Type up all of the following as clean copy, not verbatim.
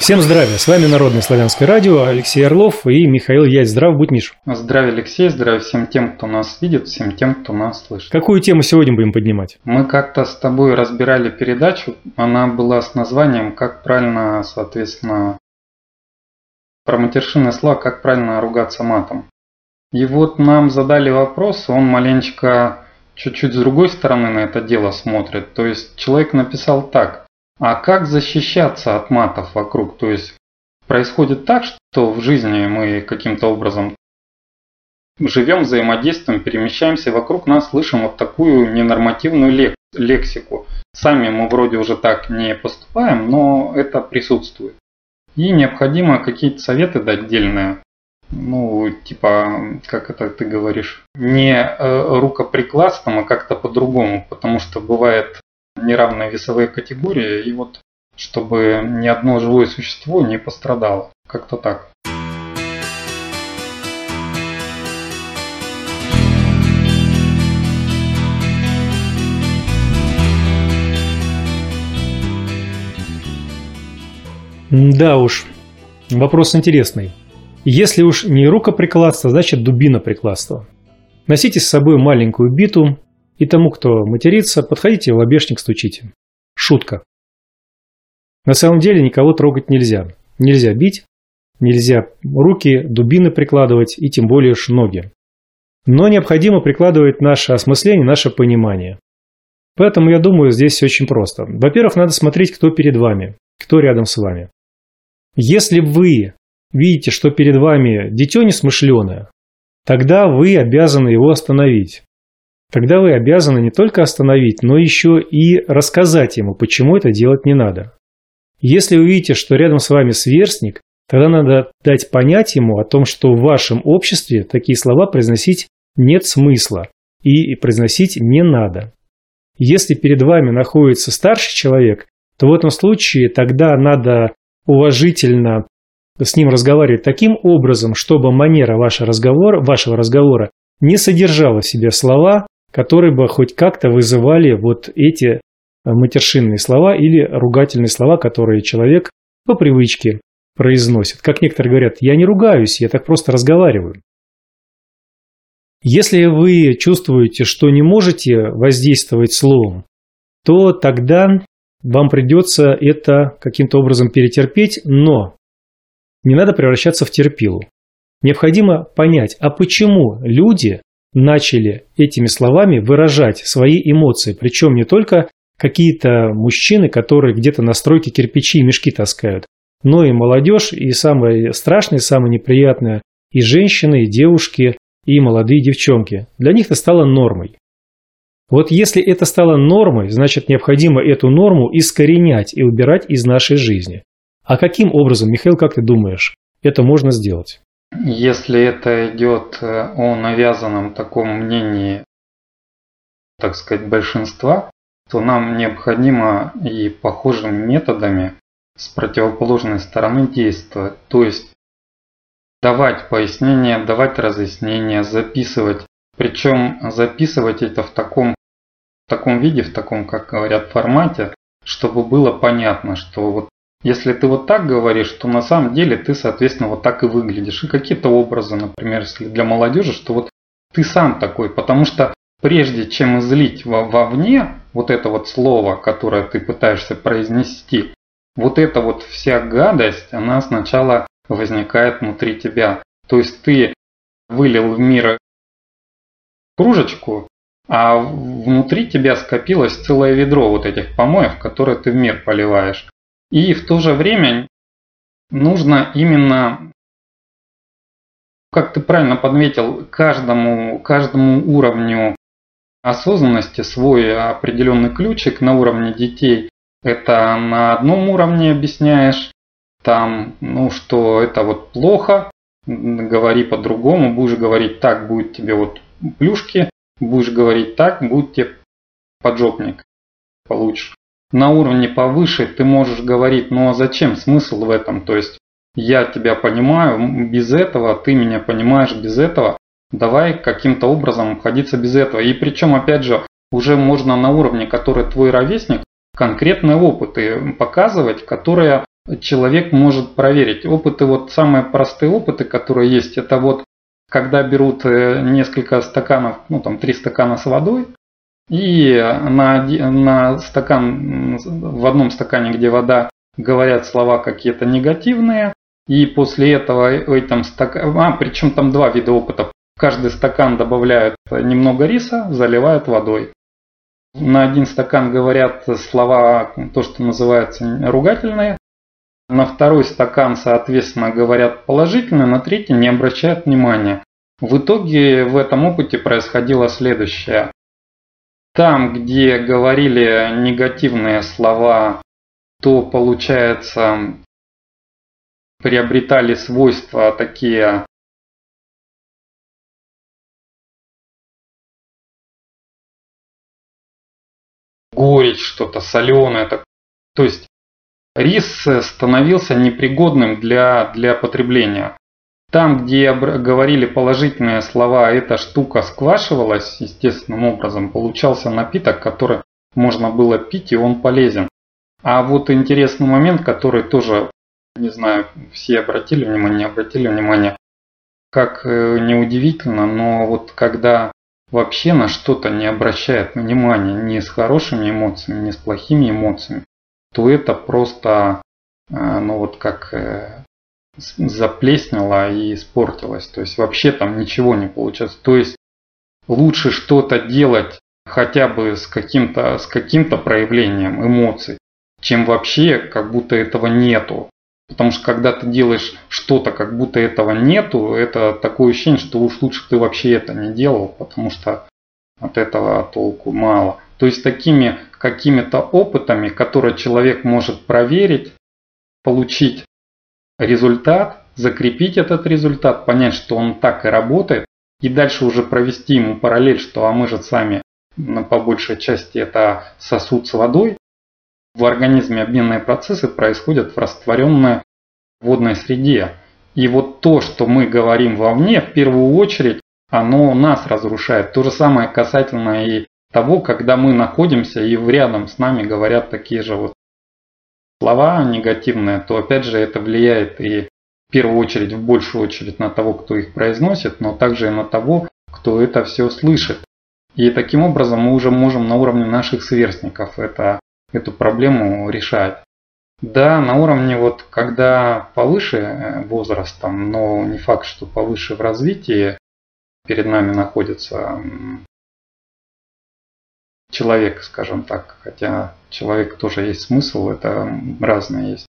Всем здравия, с вами Народное славянское радио, Алексей Орлов и Михаил Ять. Здрав будь, Миш. Здравия, Алексей, здравия всем тем, кто нас видит, всем тем, кто нас слышит. Какую тему сегодня будем поднимать? Мы как-то с тобой разбирали передачу, она была с названием «Как правильно, соответственно, про матершинные слова, как правильно ругаться матом». И вот нам задали вопрос, он маленечко чуть-чуть с другой стороны на это дело смотрит. То есть человек написал так: а как защищаться от матов вокруг? То есть происходит так, что в жизни мы каким-то образом живем, взаимодействуем, перемещаемся, и вокруг нас слышим вот такую ненормативную лексику. Сами мы вроде уже так не поступаем, но это присутствует. И необходимо какие-то советы дать дельные. Ну, типа, как это ты говоришь, не рукоприкладством, а как-то по-другому, потому что бывает неравные весовые категории, и вот чтобы ни одно живое существо не пострадало. Как-то так. Да уж, вопрос интересный. Если уж не рукоприкладство, значит дубиноприкладство. Носите с собой маленькую биту, и тому, кто матерится, подходите в лобешник, стучите. Шутка. На самом деле никого трогать нельзя. Нельзя бить, нельзя руки, дубины прикладывать и тем более ноги. Но необходимо прикладывать наше осмысление, наше понимание. Поэтому я думаю, здесь все очень просто. Во-первых, надо смотреть, кто перед вами, кто рядом с вами. Если вы видите, что перед вами дитё несмышленое, тогда вы обязаны его остановить. Тогда вы обязаны не только остановить, но еще и рассказать ему, почему это делать не надо. Если вы видите, что рядом с вами сверстник, тогда надо дать понять ему о том, что в вашем обществе такие слова произносить нет смысла и произносить не надо. Если перед вами находится старший человек, то в этом случае тогда надо уважительно с ним разговаривать таким образом, чтобы манера вашего разговора не содержала в себе слова, которые бы хоть как-то вызывали вот эти матершинные слова или ругательные слова, которые человек по привычке произносит. Как некоторые говорят, я не ругаюсь, я так просто разговариваю. Если вы чувствуете, что не можете воздействовать словом, то тогда вам придется это каким-то образом перетерпеть, но не надо превращаться в терпилу. Необходимо понять, а почему люди начали этими словами выражать свои эмоции, причем не только какие-то мужчины, которые где-то на стройке кирпичи и мешки таскают, но и молодежь, и самое страшное, самое неприятное, и женщины, и девушки, и молодые девчонки. Для них это стало нормой. Вот если это стало нормой, значит необходимо эту норму искоренять и убирать из нашей жизни. А каким образом, Михаил, как ты думаешь, это можно сделать? Если это идет о навязанном таком мнении, так сказать, большинства, то нам необходимо и похожими методами с противоположной стороны действовать. То есть давать пояснения, давать разъяснения, записывать. Причем записывать это в таком виде, в таком, как говорят, формате, чтобы было понятно, что вот если ты вот так говоришь, то на самом деле ты, соответственно, вот так и выглядишь. И какие-то образы, например, если для молодежи, что вот ты сам такой. Потому что прежде чем излить вовне вот это вот слово, которое ты пытаешься произнести, вот эта вот вся гадость, она сначала возникает внутри тебя. То есть ты вылил в мир кружечку, а внутри тебя скопилось целое ведро вот этих помоев, которые ты в мир поливаешь. И в то же время нужно именно, как ты правильно подметил, каждому уровню осознанности свой определенный ключик. На уровне детей это на одном уровне объясняешь, там, что это вот плохо, говори по-другому, будешь говорить так, будет тебе вот плюшки, будешь говорить так, будет тебе поджопник, получишь. На уровне повыше ты можешь говорить, а зачем, смысл в этом? То есть я тебя понимаю без этого, ты меня понимаешь без этого, давай каким-то образом обходиться без этого. И причем, опять же, уже можно на уровне, который твой ровесник, конкретные опыты показывать, которые человек может проверить. Опыты, вот самые простые опыты, которые есть, это вот когда берут несколько стаканов, ну там 3 стакана с водой, и на стакан, в одном стакане, где вода, говорят слова какие-то негативные, и после этого этим стакан, причем там 2 вида опыта. В каждый стакан добавляют немного риса, заливают водой. На 1 стакан говорят слова, то, что называется ругательные. На 2 стакан, соответственно, говорят положительные, на 3 не обращают внимания. В итоге в этом опыте происходило следующее. Там, где говорили негативные слова, то, получается, приобретали свойства такие горечь, что-то соленое. То есть рис становился непригодным для потребления. Там, где говорили положительные слова, эта штука сквашивалась естественным образом, получался напиток, который можно было пить, и он полезен. А вот интересный момент, который тоже, не знаю, все обратили внимание, не обратили внимание, как неудивительно, но вот когда вообще на что-то не обращает внимания ни с хорошими эмоциями, ни с плохими эмоциями, то это просто, ну вот как заплеснело и испортилось. То есть вообще там ничего не получается. То есть лучше что-то делать хотя бы с каким-то проявлением эмоций, чем вообще как будто этого нету. Потому что когда ты делаешь что-то, как будто этого нету, это такое ощущение, что уж лучше ты вообще это не делал, потому что от этого толку мало. То есть такими какими-то опытами, которые человек может проверить, получить результат, закрепить этот результат, понять, что он так и работает, и дальше уже провести ему параллель, что мы же сами по большей части это сосуд с водой. В организме обменные процессы происходят в растворенной водной среде. И вот то, что мы говорим вовне, в первую очередь, оно нас разрушает. То же самое касательно и того, когда мы находимся и рядом с нами говорят такие же вот слова негативные, то опять же это влияет и в первую очередь, в большую очередь на того, кто их произносит, но также и на того, кто это все слышит. И таким образом мы уже можем на уровне наших сверстников эту проблему решать. Да, на уровне вот когда повыше возрастом, но не факт, что повыше в развитии перед нами находится человек, скажем так, хотя человек тоже есть смысл, это разное есть,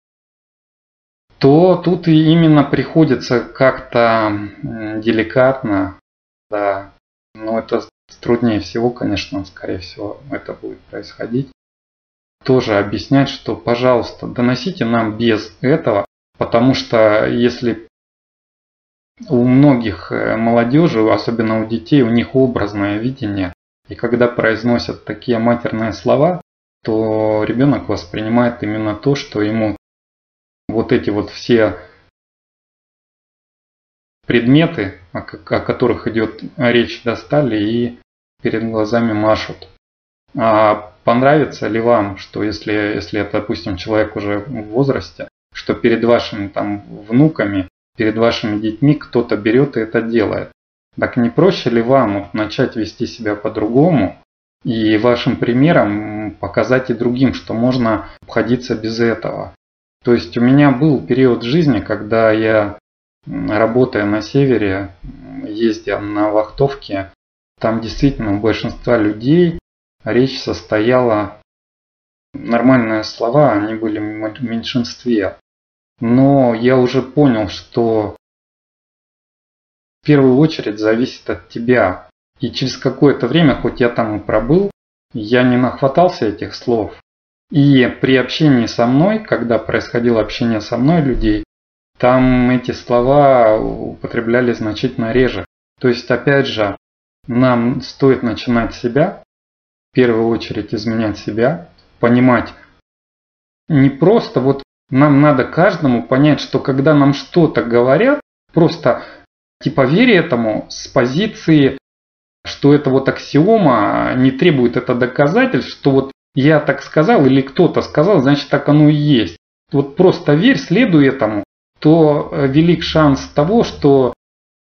то тут и именно приходится как-то деликатно, да, но это труднее всего, конечно, скорее всего, это будет происходить. Тоже объяснять, что, пожалуйста, доносите нам без этого, потому что если у многих молодежи, особенно у детей, у них образное видение, и когда произносят такие матерные слова, то ребенок воспринимает именно то, что ему вот эти вот все предметы, о которых идет речь, достали и перед глазами машут. А понравится ли вам, что если это, допустим, человек уже в возрасте, что перед вашими там внуками, перед вашими детьми кто-то берет и это делает? Так не проще ли вам начать вести себя по-другому и вашим примером показать и другим, что можно обходиться без этого? То есть у меня был период жизни, когда я, работая на севере, ездя на вахтовке, там действительно у большинства людей речь состояла, нормальные слова, они были в меньшинстве. Но я уже понял, что в первую очередь зависит от тебя. И через какое-то время, хоть я там и пробыл, я не нахватался этих слов. И при общении со мной, когда происходило общение со мной людей, там эти слова употребляли значительно реже. То есть, опять же, нам стоит начинать с себя, в первую очередь изменять себя, понимать, не просто вот нам надо каждому понять, что когда нам что-то говорят, просто типа верь этому с позиции, что это вот аксиома, не требует это доказательств, что вот я так сказал или кто-то сказал, значит так оно и есть. вот просто верь, следуй этому, то велик шанс того, что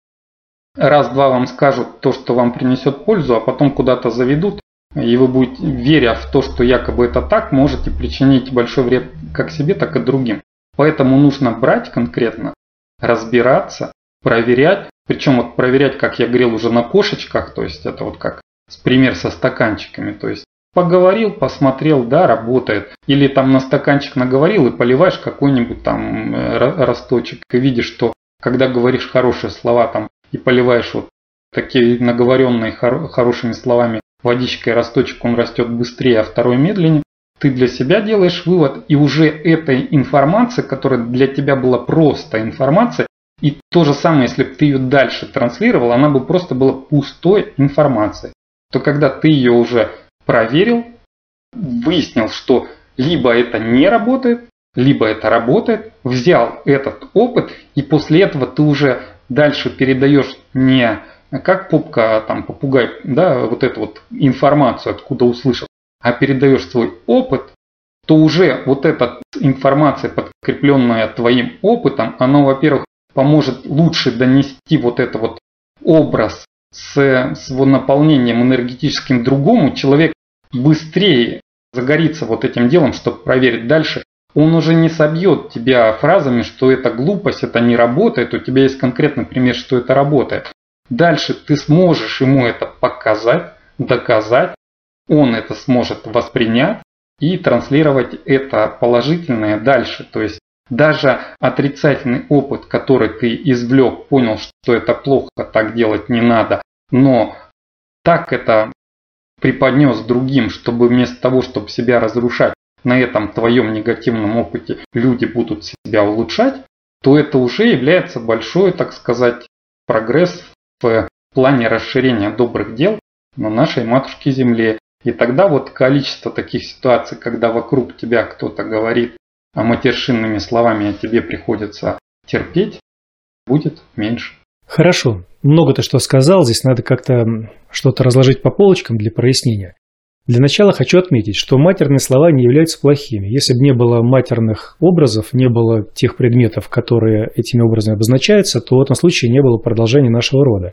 раз-два вам скажут то, что вам принесет пользу, а потом куда-то заведут, и вы будете, веря в то, что якобы это так, можете причинить большой вред как себе, так и другим. Поэтому нужно брать конкретно, разбираться, проверять. Причем вот проверять, как я говорил, уже на кошечках, то есть это вот как пример со стаканчиками. То есть поговорил, посмотрел, да, работает. Или там на стаканчик наговорил и поливаешь какой-нибудь там росточек. И видишь, что когда говоришь хорошие слова там и поливаешь вот такие наговоренные хорошими словами водичкой росточек, он растет быстрее, а второй медленнее. Ты для себя делаешь вывод, и уже этой информации, которая для тебя была просто информация, и то же самое, если бы ты ее дальше транслировал, она бы просто была пустой информацией. То когда ты ее уже проверил, выяснил, что либо это не работает, либо это работает, взял этот опыт, и после этого ты уже дальше передаешь не как попка, а там попугай, да, вот эту вот информацию, откуда услышал, а передаешь свой опыт, то уже вот эта информация, подкрепленная твоим опытом, она, во-первых, поможет лучше донести вот этот вот образ с его наполнением энергетическим другому. Человек быстрее загорится вот этим делом, чтобы проверить дальше. Он уже не собьет тебя фразами, что это глупость, это не работает. У тебя есть конкретный пример, что это работает. Дальше ты сможешь ему это показать, доказать. Он это сможет воспринять и транслировать это положительное дальше. То есть даже отрицательный опыт, который ты извлек, понял, что это плохо, так делать не надо, но так это преподнес другим, чтобы вместо того, чтобы себя разрушать, на этом твоем негативном опыте люди будут себя улучшать, то это уже является большой, так сказать, прогресс в плане расширения добрых дел на нашей матушке Земле. И тогда вот количество таких ситуаций, когда вокруг тебя кто-то говорит, а матершинными словами о тебе приходится терпеть, будет меньше. Хорошо. Много ты что сказал. Здесь надо как-то что-то разложить по полочкам для прояснения. Для начала хочу отметить, что матерные слова не являются плохими. Если бы не было матерных образов, не было тех предметов, которые этими образами обозначаются, то в этом случае не было продолжения нашего рода.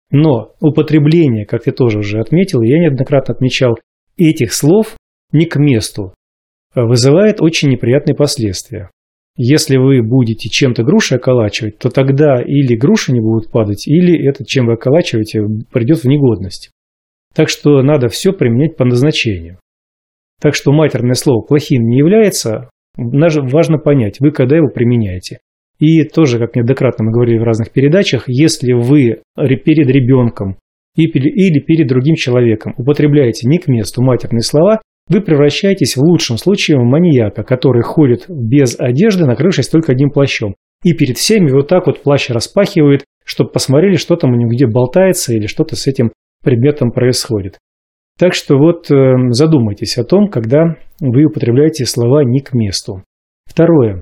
Но употребление, как ты тоже уже отметил, я неоднократно отмечал, этих слов не к месту вызывает очень неприятные последствия. Если вы будете чем-то груши околачивать, то тогда или груши не будут падать, или это, чем вы околачиваете, придет в негодность. Так что надо все применять по назначению. Так что матерное слово плохим не является, важно понять, вы когда его применяете. И тоже, как неоднократно мы говорили в разных передачах, если вы перед ребенком или перед другим человеком употребляете не к месту матерные слова, вы превращаетесь в лучшем случае в маньяка, который ходит без одежды, накрывшись только одним плащом. И перед всеми вот так вот плащ распахивает, чтобы посмотрели, что там у него где болтается или что-то с этим предметом происходит. Так что вот задумайтесь о том, когда вы употребляете слова не к месту. Второе.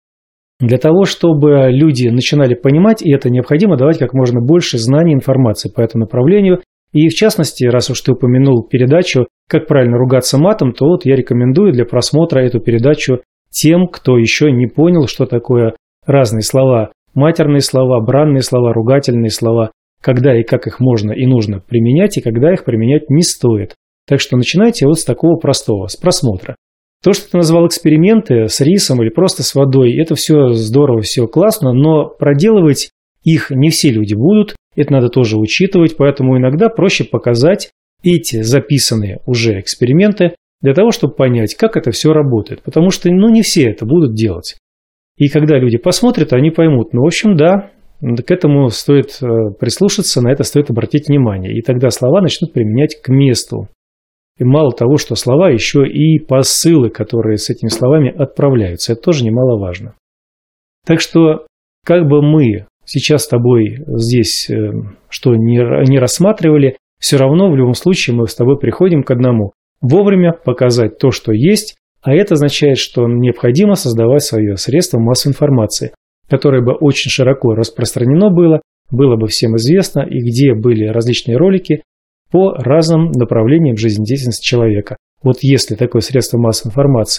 Для того, чтобы люди начинали понимать, и это необходимо давать как можно больше знаний и информации по этому направлению. И в частности, раз уж ты упомянул передачу «Как правильно ругаться матом», то вот я рекомендую для просмотра эту передачу тем, кто еще не понял, что такое разные слова, матерные слова, бранные слова, ругательные слова, когда и как их можно и нужно применять, и когда их применять не стоит. Так что начинайте вот с такого простого, с просмотра. То, что ты назвал эксперименты с рисом или просто с водой, это все здорово, все классно, но проделывать их не все люди будут, это надо тоже учитывать, поэтому иногда проще показать эти записанные уже эксперименты для того, чтобы понять, как это все работает, потому что не все это будут делать. И когда люди посмотрят, они поймут, в общем, да, к этому стоит прислушаться, на это стоит обратить внимание, и тогда слова начнут применять к месту. И мало того, что слова, еще и посылы, которые с этими словами отправляются. Это тоже немаловажно. Так что, как бы мы сейчас с тобой здесь что не рассматривали, все равно в любом случае мы с тобой приходим к одному. Вовремя показать то, что есть, а это означает, что необходимо создавать свое средство массовой информации, которое бы очень широко распространено было бы всем известно, и где были различные ролики по разным направлениям жизнедеятельности человека. Вот если такое средство массовой информации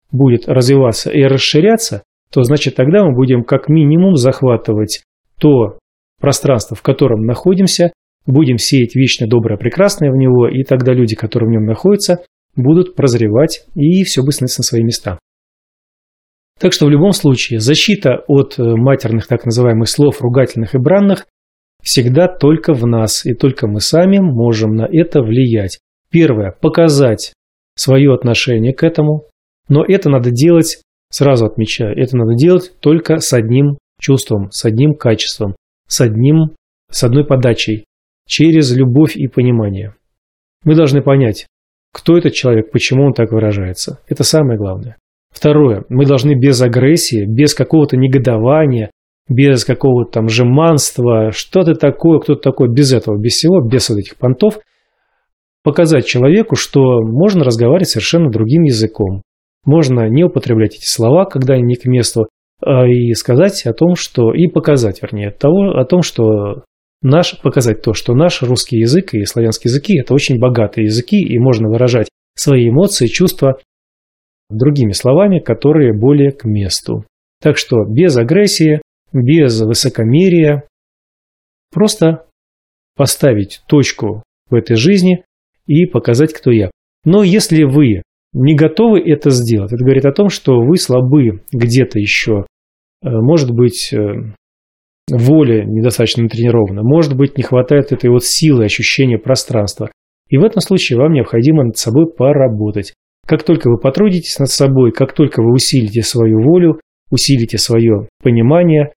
будет развиваться и расширяться, то значит тогда мы будем как минимум захватывать то пространство, в котором находимся, будем сеять вечное, доброе, прекрасное в него, и тогда люди, которые в нем находятся, будут прозревать, и все будет становиться на свои места. Так что в любом случае защита от матерных так называемых слов, ругательных и бранных, всегда только в нас, и только мы сами можем на это влиять. Первое – показать свое отношение к этому, но это надо делать, сразу отмечаю, это надо делать только с одним чувством, с одним качеством, с одной подачей, через любовь и понимание. Мы должны понять, кто этот человек, почему он так выражается. Это самое главное. Второе. Мы должны без агрессии, без какого-то негодования, без какого-то там жеманства, что ты такое, кто ты такой, без этого, без всего, без вот этих понтов, показать человеку, что можно разговаривать совершенно другим языком. Можно не употреблять эти слова, когда они не к месту, и сказать о том, что, и показать, вернее, о том, что показать то, что наш русский язык и славянские языки – это очень богатые языки, и можно выражать свои эмоции, чувства другими словами, которые более к месту. Так что без агрессии, без высокомерия, просто поставить точку в этой жизни и показать, кто я. Но если вы не готовы это сделать, это говорит о том, что вы слабы где-то еще, может быть, воля недостаточно натренирована, может быть, не хватает этой вот силы, ощущения пространства. И в этом случае вам необходимо над собой поработать. Как только вы потрудитесь над собой, как только вы усилите свою волю, усилите свое понимание,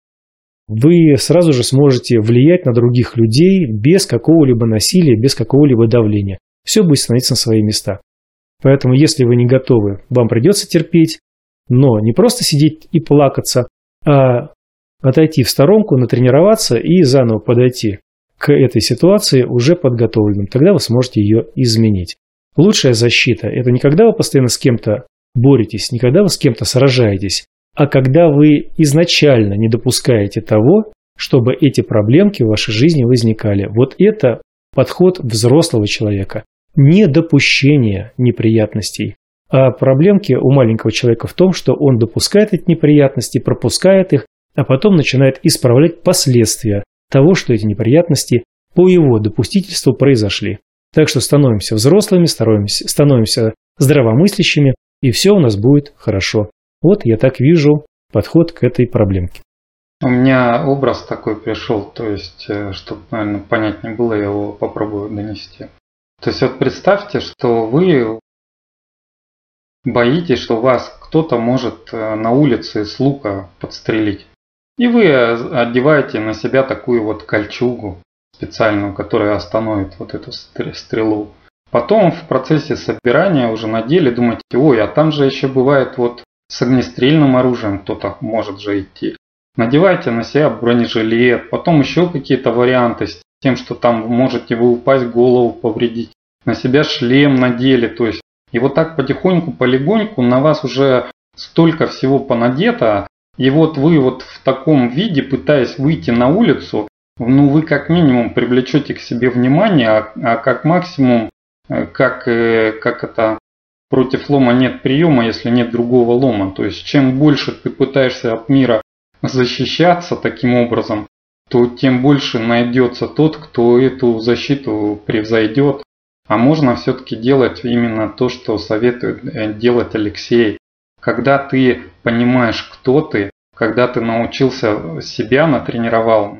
вы сразу же сможете влиять на других людей без какого-либо насилия, без какого-либо давления. Все будет становиться на свои места. Поэтому, если вы не готовы, вам придется терпеть, но не просто сидеть и плакаться, а отойти в сторонку, натренироваться и заново подойти к этой ситуации уже подготовленным. Тогда вы сможете ее изменить. Лучшая защита – это не когда вы постоянно с кем-то боретесь, не когда вы с кем-то сражаетесь, а когда вы изначально не допускаете того, чтобы эти проблемки в вашей жизни возникали. Вот это подход взрослого человека. Не допущение неприятностей, а проблемки у маленького человека в том, что он допускает эти неприятности, пропускает их, а потом начинает исправлять последствия того, что эти неприятности по его допустительству произошли. Так что становимся взрослыми, становимся здравомыслящими, и все у нас будет хорошо. Вот я так вижу подход к этой проблемке. У меня образ такой пришел, то есть, чтобы, наверное, понятнее было, я его попробую донести. То есть, вот представьте, что вы боитесь, что вас кто-то может на улице с лука подстрелить. И вы одеваете на себя такую вот кольчугу специальную, которая остановит вот эту стрелу. Потом в процессе собирания уже надели, думаете, ой, а там же еще бывает вот с огнестрельным оружием кто-то может же идти. Надевайте на себя бронежилет, потом еще какие-то варианты с тем, что там можете вы упасть, голову повредить. На себя шлем надели, то есть. И вот так потихоньку, полегоньку на вас уже столько всего понадето. И вот вы вот в таком виде, пытаясь выйти на улицу, ну вы как минимум привлечете к себе внимание, а как максимум, как это, против лома нет приема, если нет другого лома. То есть чем больше ты пытаешься от мира защищаться таким образом, то тем больше найдется тот, кто эту защиту превзойдет. А можно все-таки делать именно то, что советует делать Алексей. Когда ты понимаешь, кто ты, когда ты научился себя натренировал,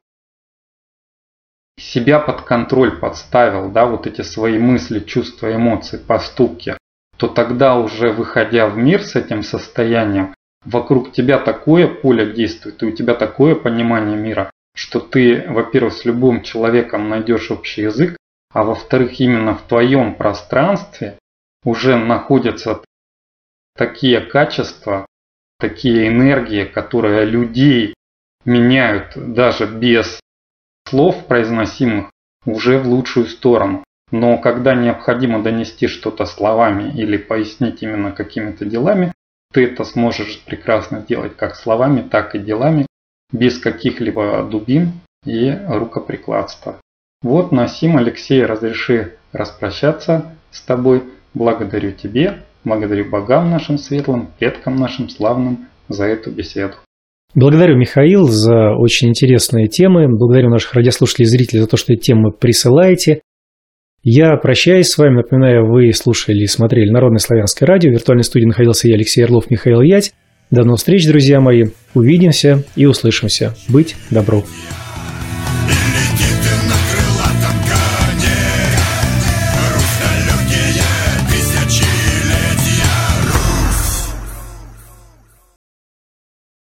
себя под контроль подставил, да, вот эти свои мысли, чувства, эмоции, поступки, то тогда уже выходя в мир с этим состоянием, вокруг тебя такое поле действует, и у тебя такое понимание мира, что ты, во-первых, с любым человеком найдешь общий язык, а во-вторых, именно в твоем пространстве уже находятся такие качества, такие энергии, которые людей меняют даже без слов произносимых уже в лучшую сторону. Но когда необходимо донести что-то словами или пояснить именно какими-то делами, ты это сможешь прекрасно делать как словами, так и делами, без каких-либо дубин и рукоприкладства. Вот, на сим, Алексей, разреши распрощаться с тобой. Благодарю тебя. Благодарю богам нашим светлым, предкам нашим славным за эту беседу. Благодарю, Михаил, за очень интересные темы. Благодарю наших радиослушателей и зрителей за то, что эти темы присылаете. Я прощаюсь с вами. Напоминаю, вы слушали и смотрели Народное славянское радио. В виртуальной студии находился я, Алексей Орлов, Михаил Ять. До новых встреч, друзья мои. Увидимся и услышимся. Быть добру.